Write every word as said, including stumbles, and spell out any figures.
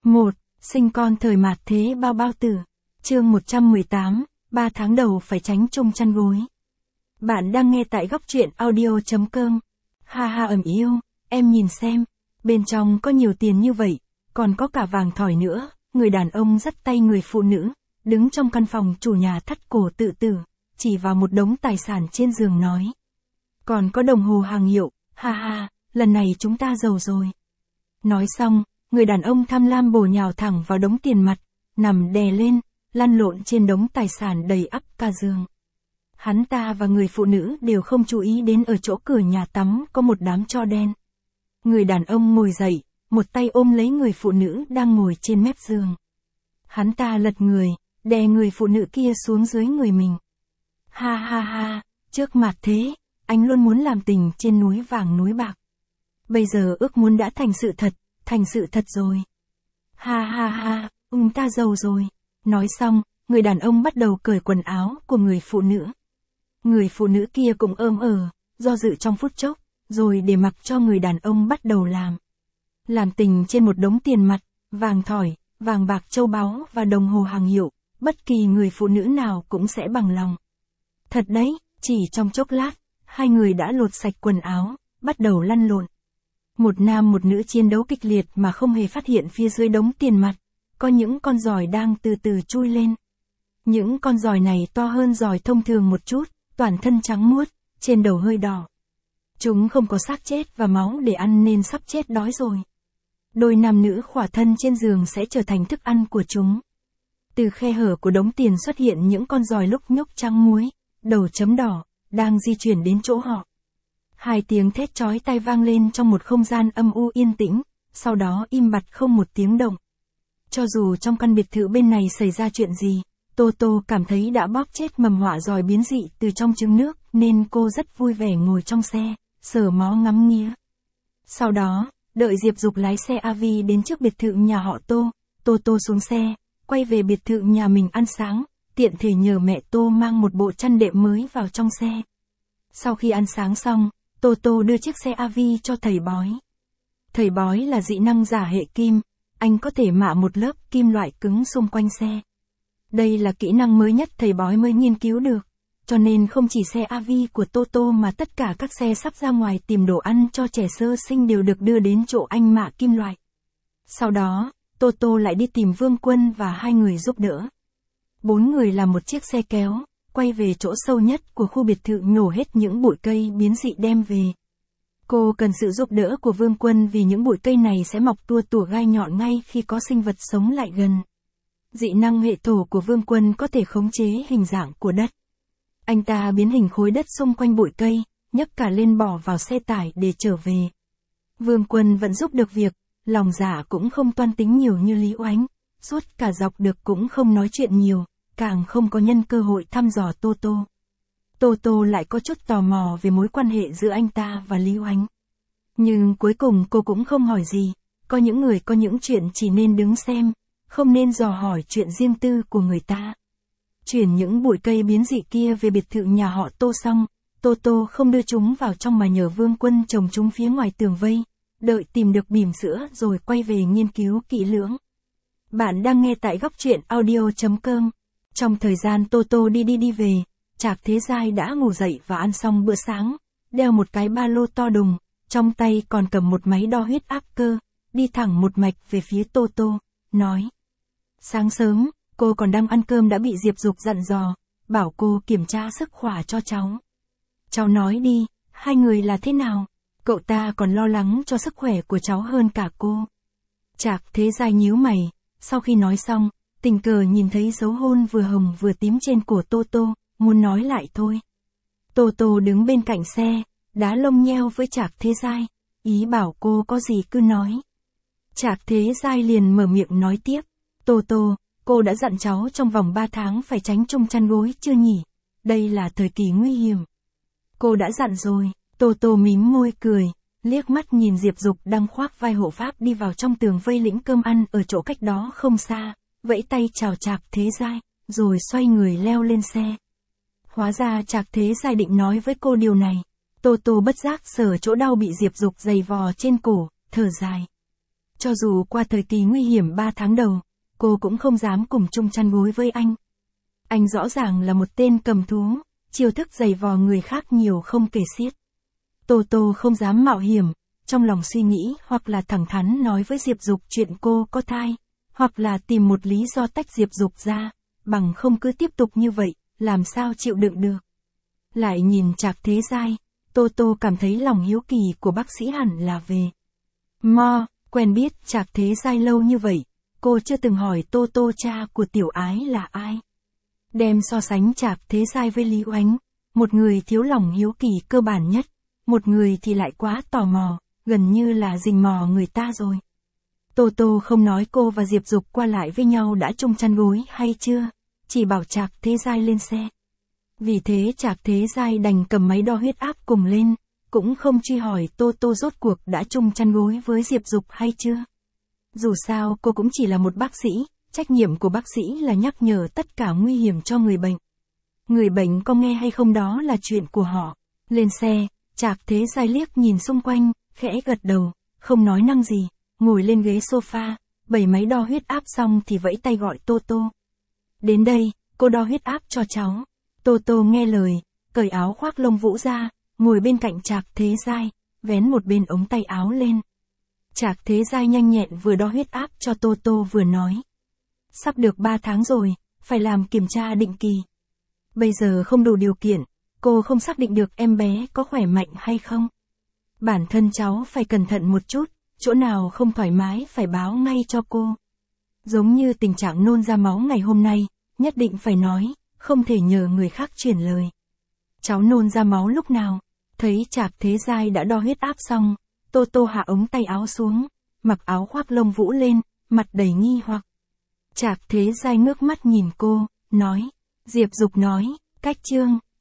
một. Sinh con thời mạt thế bao bao tử. Chương một trăm mười tám, ba tháng đầu phải tránh chung chăn gối. Bạn đang nghe tại góc truyện audio chấm com. Ha ha ẩm yêu, em nhìn xem, bên trong có nhiều tiền như vậy, còn có cả vàng thỏi nữa. Người đàn ông dắt tay người phụ nữ, đứng trong căn phòng chủ nhà thắt cổ tự tử, chỉ vào một đống tài sản trên giường nói. Còn có đồng hồ hàng hiệu, ha ha, lần này chúng ta giàu rồi. Nói xong, người đàn ông tham lam bổ nhào thẳng vào đống tiền mặt, nằm đè lên, lăn lộn trên đống tài sản đầy ắp cả giường. Hắn ta và người phụ nữ đều không chú ý đến ở chỗ cửa nhà tắm có một đám tro đen. Người đàn ông ngồi dậy, một tay ôm lấy người phụ nữ đang ngồi trên mép giường. Hắn ta lật người, đè người phụ nữ kia xuống dưới người mình. Ha ha ha, trước mặt thế, anh luôn muốn làm tình trên núi vàng núi bạc. Bây giờ ước muốn đã thành sự thật, thành sự thật rồi. Ha ha ha, ừm ta giàu rồi. Nói xong, người đàn ông bắt đầu cởi quần áo của người phụ nữ. Người phụ nữ kia cũng ôm ờ, do dự trong phút chốc, rồi để mặc cho người đàn ông bắt đầu làm. Làm tình trên một đống tiền mặt, vàng thỏi, vàng bạc châu báu và đồng hồ hàng hiệu, bất kỳ người phụ nữ nào cũng sẽ bằng lòng. Thật đấy, chỉ trong chốc lát, hai người đã lột sạch quần áo, bắt đầu lăn lộn. Một nam một nữ chiến đấu kịch liệt mà không hề phát hiện phía dưới đống tiền mặt, có những con giòi đang từ từ chui lên. Những con giòi này to hơn giòi thông thường một chút, toàn thân trắng muốt, trên đầu hơi đỏ. Chúng không có xác chết và máu để ăn nên sắp chết đói rồi. Đôi nam nữ khỏa thân trên giường sẽ trở thành thức ăn của chúng. Từ khe hở của đống tiền xuất hiện những con giòi lúc nhúc trắng muối, đầu chấm đỏ, đang di chuyển đến chỗ họ. Hai tiếng thét chói tai vang lên trong một không gian âm u yên tĩnh, sau đó im bặt không một tiếng động. Cho dù trong căn biệt thự bên này xảy ra chuyện gì, Toto cảm thấy đã bóp chết mầm họa giòi biến dị từ trong trứng nước, nên cô rất vui vẻ ngồi trong xe, sờ mó ngắm nghía. Sau đó, đợi Diệp Dục lái xe a vê đến trước biệt thự nhà họ Tô, Toto xuống xe, quay về biệt thự nhà mình ăn sáng, tiện thể nhờ mẹ Tô mang một bộ chăn đệm mới vào trong xe. Sau khi ăn sáng xong, Toto đưa chiếc xe a vê cho thầy bói. Thầy bói là dị năng giả hệ kim, anh có thể mạ một lớp kim loại cứng xung quanh xe. Đây là kỹ năng mới nhất thầy bói mới nghiên cứu được, cho nên không chỉ xe a vê của Toto mà tất cả các xe sắp ra ngoài tìm đồ ăn cho trẻ sơ sinh đều được đưa đến chỗ anh mạ kim loại. Sau đó, Toto lại đi tìm Vương Quân và hai người giúp đỡ. Bốn người làm một chiếc xe kéo, quay về chỗ sâu nhất của khu biệt thự nhổ hết những bụi cây biến dị đem về. Cô cần sự giúp đỡ của Vương Quân vì những bụi cây này sẽ mọc tua tủa gai nhọn ngay khi có sinh vật sống lại gần. Dị năng hệ thổ của Vương Quân có thể khống chế hình dạng của đất. Anh ta biến hình khối đất xung quanh bụi cây, nhấc cả lên bỏ vào xe tải để trở về. Vương Quân vẫn giúp được việc, lòng dạ cũng không toan tính nhiều như Lý Oánh, suốt cả dọc được cũng không nói chuyện nhiều, càng không có nhân cơ hội thăm dò Toto. Toto lại có chút tò mò về mối quan hệ giữa anh ta và Lý Oánh. Nhưng cuối cùng cô cũng không hỏi gì, có những người có những chuyện chỉ nên đứng xem, không nên dò hỏi chuyện riêng tư của người ta. Chuyển những bụi cây biến dị kia về biệt thự nhà họ Tô xong, Toto không đưa chúng vào trong mà nhờ Vương Quân trồng chúng phía ngoài tường vây, đợi tìm được bỉm sữa rồi quay về nghiên cứu kỹ lưỡng. Bạn đang nghe tại góc truyện audio chấm com. Trong thời gian Toto đi đi đi về, Trạc Thế Giai đã ngủ dậy và ăn xong bữa sáng, đeo một cái ba lô to đùng, trong tay còn cầm một máy đo huyết áp cơ, đi thẳng một mạch về phía Toto, nói. Sáng sớm, cô còn đang ăn cơm đã bị Diệp Dục dặn dò, bảo cô kiểm tra sức khỏe cho cháu. Cháu nói đi, hai người là thế nào? Cậu ta còn lo lắng cho sức khỏe của cháu hơn cả cô. Trạc Thế Giai nhíu mày, sau khi nói xong, tình cờ nhìn thấy dấu hôn vừa hồng vừa tím trên cổ Toto, muốn nói lại thôi. Toto đứng bên cạnh xe, đá lông nheo với Trạc Thế Giai, ý bảo cô có gì cứ nói. Trạc Thế Giai liền mở miệng nói tiếp, Toto, cô đã dặn cháu trong vòng ba tháng phải tránh chung chăn gối chưa nhỉ? Đây là thời kỳ nguy hiểm. Cô đã dặn rồi, Toto mím môi cười, liếc mắt nhìn Diệp Dục đang khoác vai hộ pháp đi vào trong tường vây lĩnh cơm ăn ở chỗ cách đó không xa, vẫy tay chào Trạc Thế Giai, rồi xoay người leo lên xe. Hóa ra Trạc Thế Giai định nói với cô điều này. Toto bất giác sờ chỗ đau bị Diệp Dục giày vò trên cổ, thở dài. Cho dù qua thời kỳ nguy hiểm ba tháng đầu, cô cũng không dám cùng chung chăn gối với anh. Anh rõ ràng là một tên cầm thú, chiêu thức giày vò người khác nhiều không kể xiết. Tô Tô không dám mạo hiểm, trong lòng suy nghĩ hoặc là thẳng thắn nói với Diệp Dục chuyện cô có thai, hoặc là tìm một lý do tách Diệp Dục ra, bằng không cứ tiếp tục như vậy, làm sao chịu đựng được. Lại nhìn Trạc Thế Giai, Tô Tô cảm thấy lòng hiếu kỳ của bác sĩ hẳn là về. Mo, quen biết Trạc Thế Giai lâu như vậy, cô chưa từng hỏi Tô Tô cha của Tiểu Ái là ai. Đem so sánh Trạc Thế Giai với Lý Oánh, một người thiếu lòng hiếu kỳ cơ bản nhất, một người thì lại quá tò mò, gần như là rình mò người ta rồi. Tô Tô không nói cô và Diệp Dục qua lại với nhau đã chung chăn gối hay chưa, chỉ bảo Trạc Thế Giai lên xe. Vì thế Trạc Thế Giai đành cầm máy đo huyết áp cùng lên, cũng không truy hỏi Tô Tô rốt cuộc đã chung chăn gối với Diệp Dục hay chưa. Dù sao cô cũng chỉ là một bác sĩ, trách nhiệm của bác sĩ là nhắc nhở tất cả nguy hiểm cho người bệnh. Người bệnh có nghe hay không đó là chuyện của họ. Lên xe, Trạc Thế Giai liếc nhìn xung quanh, khẽ gật đầu, không nói năng gì, ngồi lên ghế sofa, bày máy đo huyết áp xong thì vẫy tay gọi Tô Tô. Đến đây, cô đo huyết áp cho cháu. Tô Tô nghe lời, cởi áo khoác lông vũ ra, ngồi bên cạnh Trạc Thế Giai, vén một bên ống tay áo lên. Trạc Thế Giai nhanh nhẹn vừa đo huyết áp cho Tô Tô vừa nói. Sắp được ba tháng rồi, phải làm kiểm tra định kỳ. Bây giờ không đủ điều kiện, cô không xác định được em bé có khỏe mạnh hay không. Bản thân cháu phải cẩn thận một chút, chỗ nào không thoải mái phải báo ngay cho cô. Giống như tình trạng nôn ra máu ngày hôm nay, nhất định phải nói, không thể nhờ người khác truyền lời. Cháu nôn ra máu lúc nào? Thấy Trạc Thế Giai đã đo huyết áp xong, Tô Tô hạ ống tay áo xuống, mặc áo khoác lông vũ lên, mặt đầy nghi hoặc. Trạc Thế Giai ngước mắt nhìn cô, nói, Diệp Dục nói, cách chương.